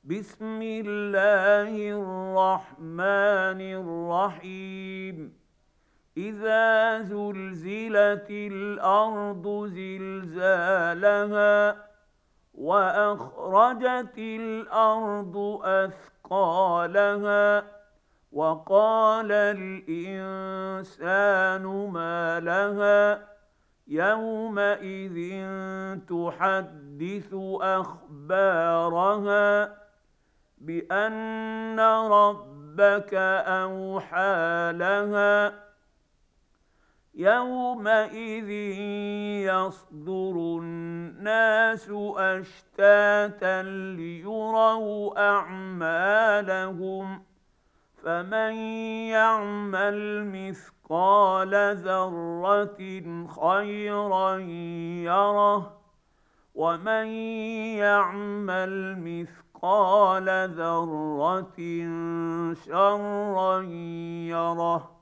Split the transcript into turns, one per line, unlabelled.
بسم الله الرحمن الرحيم. إذا زلزلت الأرض زلزالها وأخرجت الأرض أثقالها وقال الإنسان ما لها يومئذ تحدث أخبارها بأن ربك أوحى لها يومئذ يصدر الناس أشتاتا ليروا أعمالهم فمن يعمل مثقال ذرة خيرا يره ومن يعمل مثقال ذرة شرا يره.